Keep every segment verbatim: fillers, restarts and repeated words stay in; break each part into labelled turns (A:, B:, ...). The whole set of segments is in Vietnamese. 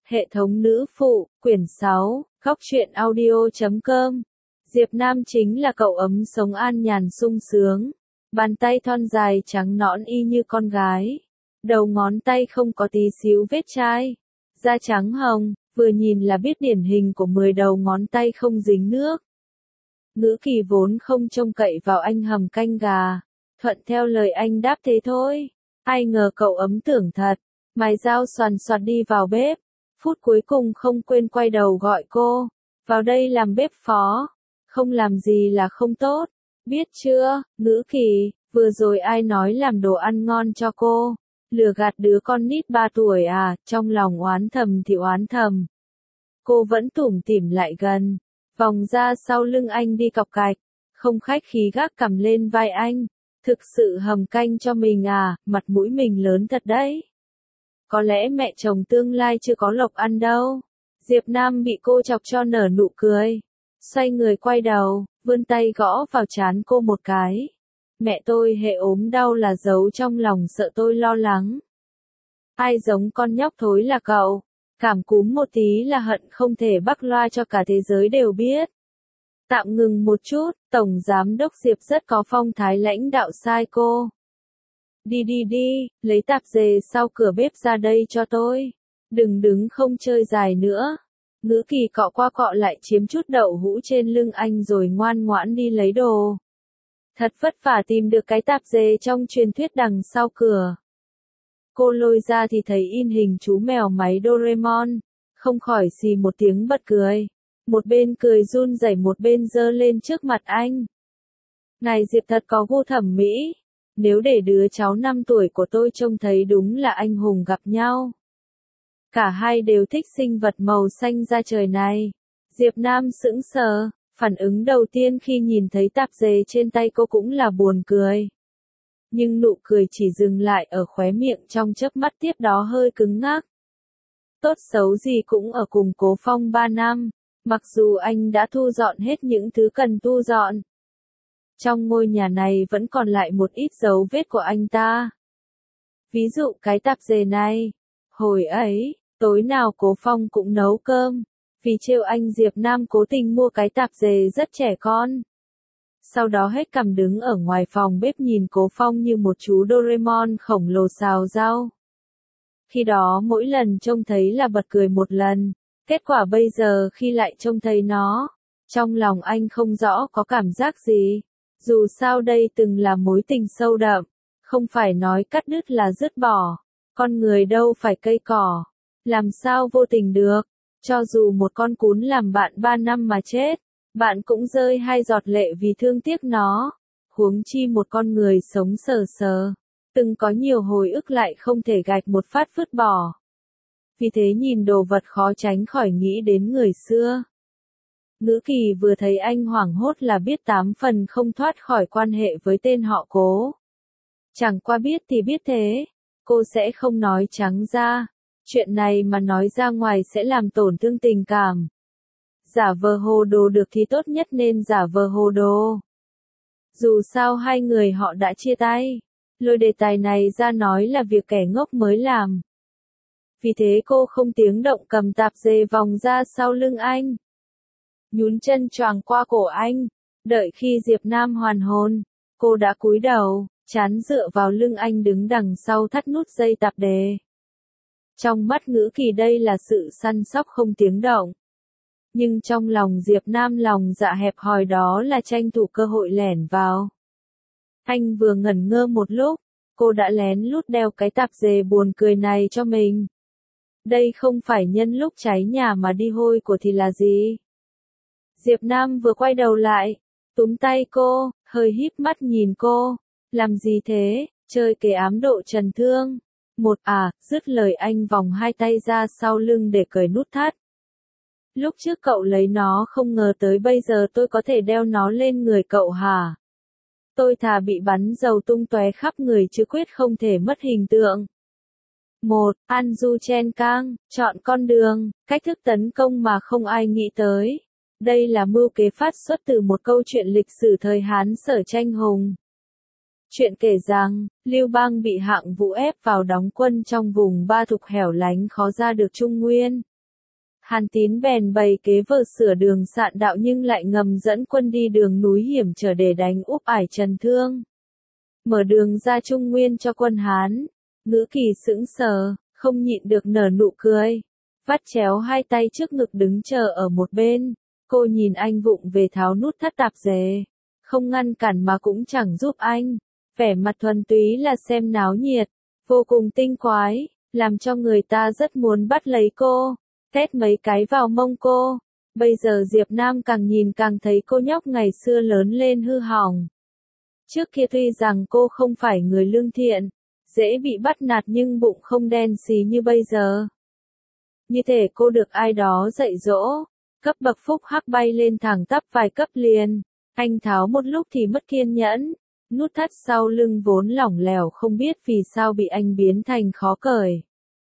A: Hệ thống nữ phụ, quyển sáu, góc truyện audio chấm com. Diệp Nam chính là cậu ấm sống an nhàn sung sướng. Bàn tay thon dài trắng nõn y như con gái. Đầu ngón tay không có tí xíu vết chai. Da trắng hồng, vừa nhìn là biết điển hình của mười đầu ngón tay không dính nước. Ngữ Kỳ vốn không trông cậy vào anh hầm canh gà. Thuận theo lời anh đáp thế thôi. Ai ngờ cậu ấm tưởng thật. Mài dao xoàn xoạt đi vào bếp. Phút cuối cùng không quên quay đầu gọi cô. Vào đây làm bếp phó. Không làm gì là không tốt. Biết chưa, Ngữ Kỳ, vừa rồi ai nói làm đồ ăn ngon cho cô. Lừa gạt đứa con nít ba tuổi à, trong lòng oán thầm thì oán thầm. Cô vẫn tủm tỉm lại gần. Vòng ra sau lưng anh đi cọc cạch. Không khách khí gác cằm lên vai anh. Thực sự hầm canh cho mình à, mặt mũi mình lớn thật đấy. Có lẽ mẹ chồng tương lai chưa có lộc ăn đâu. Diệp Nam bị cô chọc cho nở nụ cười. Xoay người quay đầu, vươn tay gõ vào trán cô một cái. Mẹ tôi hệ ốm đau là giấu trong lòng sợ tôi lo lắng. Ai giống con nhóc thối là cậu. Cảm cúm một tí là hận không thể bắc loa cho cả thế giới đều biết. Tạm ngừng một chút, Tổng Giám đốc Diệp rất có phong thái lãnh đạo sai cô. Đi đi đi, lấy tạp dề sau cửa bếp ra đây cho tôi. Đừng đứng không chơi dài nữa. Ngữ Kỳ cọ qua cọ lại chiếm chút đậu hũ trên lưng anh rồi ngoan ngoãn đi lấy đồ. Thật vất vả tìm được cái tạp dề trong truyền thuyết đằng sau cửa. Cô lôi ra thì thấy in hình chú mèo máy Doraemon. Không khỏi xì một tiếng bật cười. Một bên cười run rẩy một bên giơ lên trước mặt anh. Ngài Diệp thật có gu thẩm mỹ. Nếu để đứa cháu năm tuổi của tôi trông thấy đúng là anh hùng gặp nhau. Cả hai đều thích sinh vật màu xanh da trời này. Diệp Nam sững sờ, phản ứng đầu tiên khi nhìn thấy tạp dề trên tay cô cũng là buồn cười. Nhưng nụ cười chỉ dừng lại ở khóe miệng trong chớp mắt, tiếp đó hơi cứng ngắc. Tốt xấu gì cũng ở cùng Cố Phong ba năm, mặc dù anh đã thu dọn hết những thứ cần thu dọn. Trong ngôi nhà này vẫn còn lại một ít dấu vết của anh ta. Ví dụ cái tạp dề này. Hồi ấy, tối nào Cố Phong cũng nấu cơm. Vì trêu anh, Diệp Nam cố tình mua cái tạp dề rất trẻ con. Sau đó hết cằm đứng ở ngoài phòng bếp nhìn Cố Phong như một chú Doraemon khổng lồ xào rau. Khi đó mỗi lần trông thấy là bật cười một lần. Kết quả bây giờ khi lại trông thấy nó, trong lòng anh không rõ có cảm giác gì. Dù sao đây từng là mối tình sâu đậm, không phải nói cắt đứt là dứt bỏ. Con người đâu phải cây cỏ, làm sao vô tình được. Cho dù một con cún làm bạn ba năm mà chết, bạn cũng rơi hai giọt lệ vì thương tiếc nó. Huống chi một con người sống sờ sờ, từng có nhiều hồi ức lại không thể gạch một phát vứt bỏ. Vì thế nhìn đồ vật khó tránh khỏi nghĩ đến người xưa. Ngữ Kỳ vừa thấy anh hoảng hốt là biết tám phần không thoát khỏi quan hệ với tên họ Cố. Chẳng qua biết thì biết thế, cô sẽ không nói trắng ra. Chuyện này mà nói ra ngoài sẽ làm tổn thương tình cảm. Giả vờ hồ đồ được thì tốt nhất nên giả vờ hồ đồ. Dù sao hai người họ đã chia tay. Lôi đề tài này ra nói là việc kẻ ngốc mới làm. Vì thế cô không tiếng động cầm tạp dề vòng ra sau lưng anh. Nhún chân choàng qua cổ anh. Đợi khi Diệp Nam hoàn hồn, cô đã cúi đầu, trán dựa vào lưng anh đứng đằng sau thắt nút dây tạp dề. Trong mắt Ngữ Kỳ đây là sự săn sóc không tiếng động. Nhưng trong lòng Diệp Nam lòng dạ hẹp hòi đó là tranh thủ cơ hội lẻn vào. Anh vừa ngẩn ngơ một lúc, cô đã lén lút đeo cái tạp dề buồn cười này cho mình. Đây không phải nhân lúc cháy nhà mà đi hôi của thì là gì? Diệp Nam vừa quay đầu lại, túm tay cô, hơi híp mắt nhìn cô. Làm gì thế, chơi kế ám độ trần thương. Một à, dứt lời anh vòng hai tay ra sau lưng để cởi nút thắt. Lúc trước cậu lấy nó không ngờ tới bây giờ tôi có thể đeo nó lên người cậu hả? Tôi thà bị bắn dầu tung tóe khắp người chứ quyết không thể mất hình tượng. Một, Anju Chen Kang, chọn con đường, cách thức tấn công mà không ai nghĩ tới. Đây là mưu kế phát xuất từ một câu chuyện lịch sử thời Hán Sở Tranh Hùng. Chuyện kể rằng, Lưu Bang bị Hạng Vũ ép vào đóng quân trong vùng Ba Thục hẻo lánh khó ra được Trung Nguyên. Hàn Tín bèn bày kế vờ sửa đường sạn đạo nhưng lại ngầm dẫn quân đi đường núi hiểm trở để đánh úp ải Trần Thương. Mở đường ra Trung Nguyên cho quân Hán. Ngữ Kỳ sững sờ, không nhịn được nở nụ cười. Vắt chéo hai tay trước ngực đứng chờ ở một bên. Cô nhìn anh vụng về tháo nút thắt tạp dề. Không ngăn cản mà cũng chẳng giúp anh. Vẻ mặt thuần túy là xem náo nhiệt. Vô cùng tinh quái, làm cho người ta rất muốn bắt lấy cô. Tét mấy cái vào mông cô. Bây giờ Diệp Nam càng nhìn càng thấy cô nhóc ngày xưa lớn lên hư hỏng. Trước kia tuy rằng cô không phải người lương thiện, dễ bị bắt nạt nhưng bụng không đen xì như bây giờ. Như thể cô được ai đó dạy dỗ, cấp bậc phúc hắc bay lên thẳng tắp vài cấp liền. Anh tháo một lúc thì mất kiên nhẫn, nút thắt sau lưng vốn lỏng lẻo không biết vì sao bị anh biến thành khó cởi.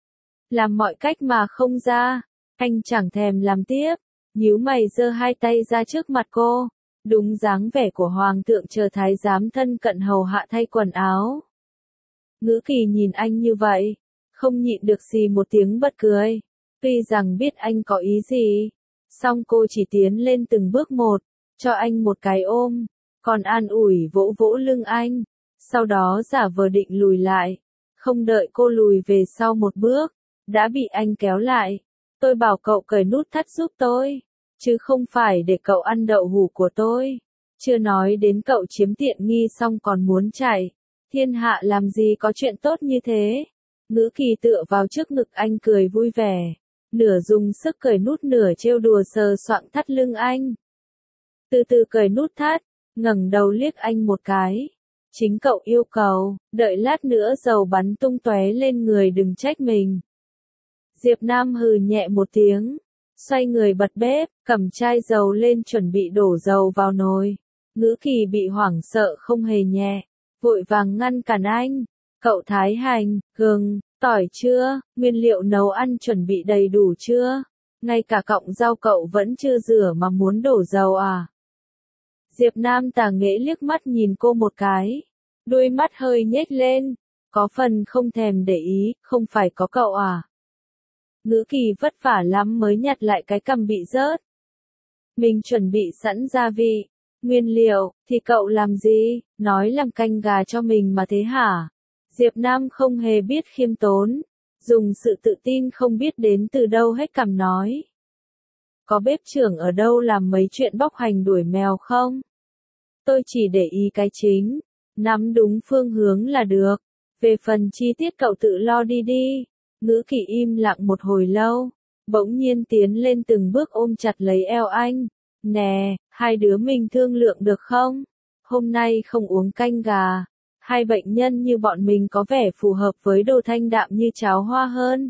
A: Làm mọi cách mà không ra, anh chẳng thèm làm tiếp, nhíu mày giơ hai tay ra trước mặt cô, đúng dáng vẻ của hoàng thượng chờ thái giám thân cận hầu hạ thay quần áo. Ngữ Kỳ nhìn anh như vậy, không nhịn được xì một tiếng bật cười, tuy rằng biết anh có ý gì, song cô chỉ tiến lên từng bước một, cho anh một cái ôm, còn an ủi vỗ vỗ lưng anh, sau đó giả vờ định lùi lại, không đợi cô lùi về sau một bước, đã bị anh kéo lại. Tôi bảo cậu cởi nút thắt giúp tôi, chứ không phải để cậu ăn đậu hũ của tôi. Chưa nói đến cậu chiếm tiện nghi xong còn muốn chạy. Thiên hạ làm gì có chuyện tốt như thế. Ngữ Kỳ tựa vào trước ngực anh cười vui vẻ. Nửa dùng sức cởi nút nửa trêu đùa sờ soạng thắt lưng anh. Từ từ cởi nút thắt, ngẩng đầu liếc anh một cái. Chính cậu yêu cầu, đợi lát nữa dầu bắn tung tóe lên người đừng trách mình. Diệp Nam hừ nhẹ một tiếng, xoay người bật bếp, cầm chai dầu lên chuẩn bị đổ dầu vào nồi. Ngữ Kỳ bị hoảng sợ không hề nhẹ, vội vàng ngăn cản anh. Cậu thái hành, gừng, tỏi chưa, nguyên liệu nấu ăn chuẩn bị đầy đủ chưa? Ngay cả cọng rau cậu vẫn chưa rửa mà muốn đổ dầu à? Diệp Nam tà nghễ liếc mắt nhìn cô một cái, đôi mắt hơi nhếch lên, có phần không thèm để ý, không phải có cậu à? Ngữ Kỳ vất vả lắm mới nhặt lại cái cằm bị rớt. Mình chuẩn bị sẵn gia vị, nguyên liệu, thì cậu làm gì, nói làm canh gà cho mình mà thế hả? Diệp Nam không hề biết khiêm tốn, dùng sự tự tin không biết đến từ đâu hết cằm nói. Có bếp trưởng ở đâu làm mấy chuyện bóc hành đuổi mèo không? Tôi chỉ để ý cái chính, nắm đúng phương hướng là được, về phần chi tiết cậu tự lo đi đi. Ngữ Kỳ im lặng một hồi lâu, bỗng nhiên tiến lên từng bước ôm chặt lấy eo anh. Nè, hai đứa mình thương lượng được không? Hôm nay không uống canh gà. Hai bệnh nhân như bọn mình có vẻ phù hợp với đồ thanh đạm như cháo hoa hơn.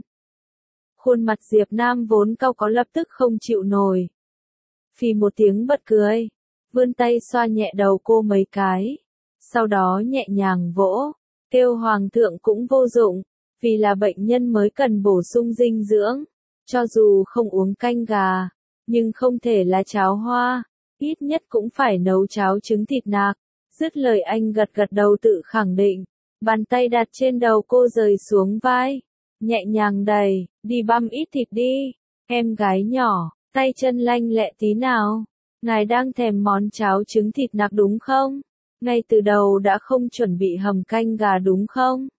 A: Khuôn mặt Diệp Nam vốn cau có lập tức không chịu nổi. Phì một tiếng bật cười, vươn tay xoa nhẹ đầu cô mấy cái. Sau đó nhẹ nhàng vỗ, kêu hoàng thượng cũng vô dụng. Vì là bệnh nhân mới cần bổ sung dinh dưỡng, cho dù không uống canh gà, nhưng không thể là cháo hoa, ít nhất cũng phải nấu cháo trứng thịt nạc. Dứt lời anh gật gật đầu tự khẳng định, bàn tay đặt trên đầu cô rời xuống vai, nhẹ nhàng đẩy, đi băm ít thịt đi, em gái nhỏ, tay chân lanh lẹ tí nào, ngài đang thèm món cháo trứng thịt nạc đúng không? Ngay từ đầu đã không chuẩn bị hầm canh gà đúng không?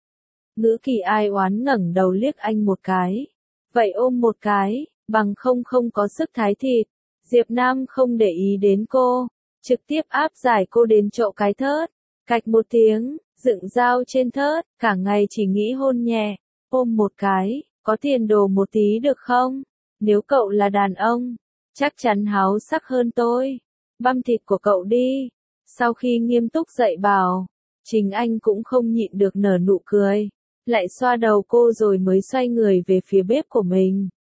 A: Ngữ Kỳ ai oán ngẩng đầu liếc anh một cái. Vậy ôm một cái, bằng không không có sức thái thịt. Diệp Nam không để ý đến cô, trực tiếp áp giải cô đến chỗ cái thớt. Cạch một tiếng, dựng dao trên thớt, cả ngày chỉ nghĩ hôn nhẹ, ôm một cái, có tiền đồ một tí được không? Nếu cậu là đàn ông, chắc chắn háo sắc hơn tôi. Băm thịt của cậu đi. Sau khi nghiêm túc dạy bảo, chính anh cũng không nhịn được nở nụ cười. Lại xoa đầu cô rồi mới xoay người về phía bếp của mình.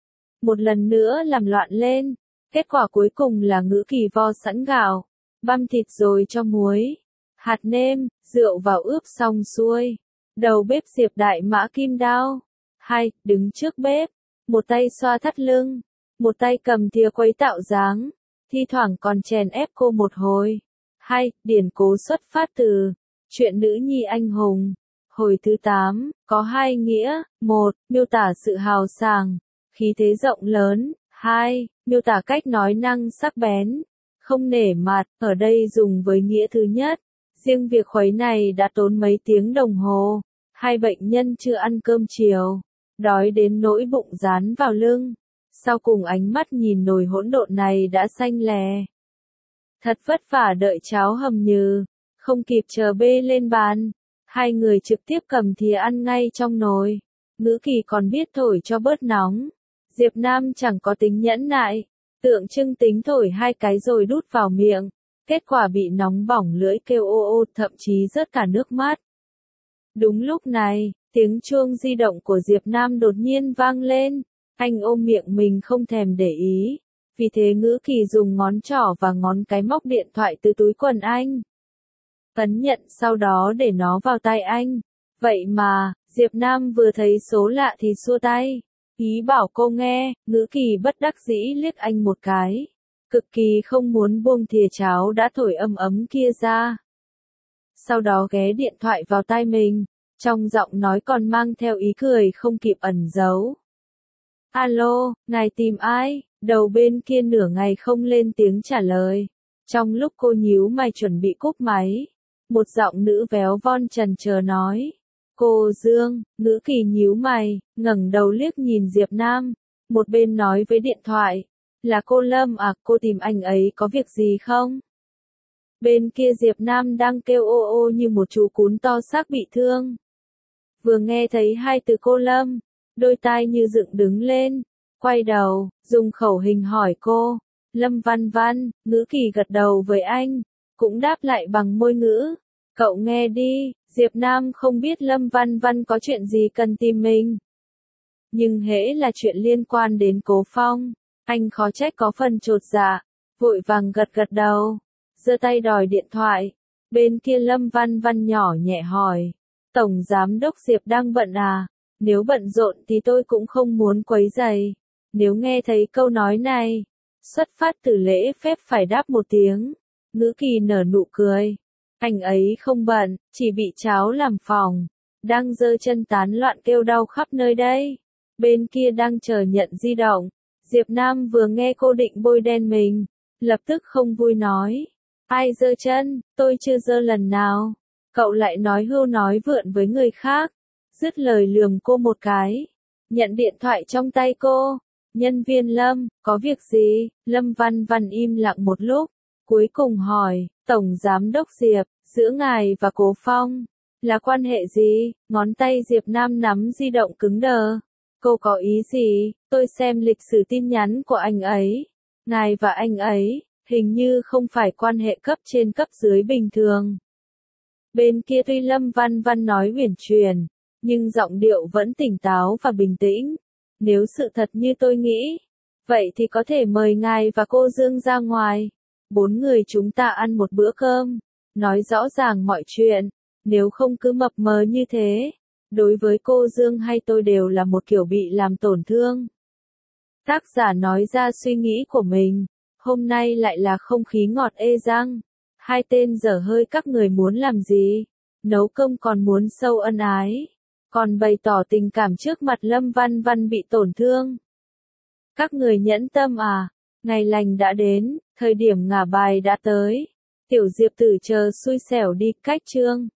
A: Một lần nữa làm loạn lên, kết quả cuối cùng là Ngữ Kỳ vo sẵn gạo, băm thịt rồi cho muối, hạt nêm, rượu vào ướp xong xuôi. Đầu bếp Diệp Đại Mã kim đao. Hai, đứng trước bếp, một tay xoa thắt lưng, một tay cầm thìa quấy tạo dáng, thi thoảng còn chèn ép cô một hồi. Hai, điển cố xuất phát từ chuyện nữ nhi anh hùng. Hồi thứ tám, có hai nghĩa, một, miêu tả sự hào sảng, khí thế rộng lớn. Hai, miêu tả cách nói năng sắc bén, không nể mặt, ở đây dùng với nghĩa thứ nhất. Riêng việc khuấy này đã tốn mấy tiếng đồng hồ. Hai bệnh nhân chưa ăn cơm chiều, đói đến nỗi bụng dán vào lưng. Sau cùng ánh mắt nhìn nồi hỗn độn này đã xanh lè. Thật vất vả đợi cháo hầm nhừ, không kịp chờ bê lên bàn. Hai người trực tiếp cầm thìa ăn ngay trong nồi. Ngữ Kỳ còn biết thổi cho bớt nóng. Diệp Nam chẳng có tính nhẫn nại, tượng trưng tính thổi hai cái rồi đút vào miệng. Kết quả bị nóng bỏng lưỡi kêu ô ô, thậm chí rớt cả nước mắt. Đúng lúc này, tiếng chuông di động của Diệp Nam đột nhiên vang lên. Anh ôm miệng mình không thèm để ý. Vì thế Ngữ Kỳ dùng ngón trỏ và ngón cái móc điện thoại từ túi quần anh. Ấn nhận sau đó để nó vào tay anh. Vậy mà, Diệp Nam vừa thấy số lạ thì xua tay. Ý bảo cô nghe. Ngữ Kỳ bất đắc dĩ liếc anh một cái. Cực kỳ không muốn buông thìa cháo đã thổi ấm ấm kia ra. Sau đó ghé điện thoại vào tai mình. Trong giọng nói còn mang theo ý cười không kịp ẩn giấu. Alo, ngài tìm ai? Đầu bên kia nửa ngày không lên tiếng trả lời. Trong lúc cô nhíu mày chuẩn bị cúp máy, một giọng nữ véo von trần chờ nói. Cô Dương. Ngữ Kỳ nhíu mày, ngẩng đầu liếc nhìn Diệp Nam. Một bên nói với điện thoại. Là cô Lâm à, cô tìm anh ấy có việc gì không? Bên kia Diệp Nam đang kêu ô ô như một chú cún to xác bị thương. Vừa nghe thấy hai từ cô Lâm, đôi tai như dựng đứng lên, quay đầu, dùng khẩu hình hỏi cô. Lâm Văn Văn. Ngữ Kỳ gật đầu với anh, cũng đáp lại bằng môi ngữ. Cậu nghe đi. Diệp Nam không biết Lâm Văn Văn có chuyện gì cần tìm mình. Nhưng hễ là chuyện liên quan đến Cố Phong, anh khó trách có phần chột dạ, vội vàng gật gật đầu, giơ tay đòi điện thoại. Bên kia Lâm Văn Văn nhỏ nhẹ hỏi, Tổng Giám đốc Diệp đang bận à? Nếu bận rộn thì tôi cũng không muốn quấy rầy. Nếu nghe thấy câu nói này, xuất phát từ lễ phép phải đáp một tiếng. Ngữ Kỳ nở nụ cười. Anh ấy không bận, chỉ bị cháo làm phòng, đang giơ chân tán loạn kêu đau khắp nơi đây. Bên kia đang chờ nhận di động. Diệp Nam vừa nghe cô định bôi đen mình, lập tức không vui nói. Ai giơ chân, tôi chưa giơ lần nào. Cậu lại nói hưu nói vượn với người khác. Dứt lời lườm cô một cái. Nhận điện thoại trong tay cô. Nhân viên Lâm, có việc gì? Lâm Văn Văn im lặng một lúc. Cuối cùng hỏi, Tổng Giám đốc Diệp, giữa ngài và Cố Phong, là quan hệ gì? Ngón tay Diệp Nam nắm di động cứng đờ. Cô có ý gì? Tôi xem lịch sử tin nhắn của anh ấy. Ngài và anh ấy, hình như không phải quan hệ cấp trên cấp dưới bình thường. Bên kia tuy Lâm Văn Văn nói uyển chuyển, nhưng giọng điệu vẫn tỉnh táo và bình tĩnh. Nếu sự thật như tôi nghĩ, vậy thì có thể mời ngài và cô Dương ra ngoài. Bốn người chúng ta ăn một bữa cơm, nói rõ ràng mọi chuyện, nếu không cứ mập mờ như thế. Đối với cô Dương hay tôi đều là một kiểu bị làm tổn thương. Tác giả nói ra suy nghĩ của mình, hôm nay lại là không khí ngọt ê răng. Hai tên dở hơi các người muốn làm gì? Nấu cơm còn muốn sâu ân ái, còn bày tỏ tình cảm trước mặt Lâm Văn Văn bị tổn thương. Các người nhẫn tâm à? Ngày lành đã đến, thời điểm ngả bài đã tới. Tiểu Diệp Tử chờ xui xẻo đi, cách chương.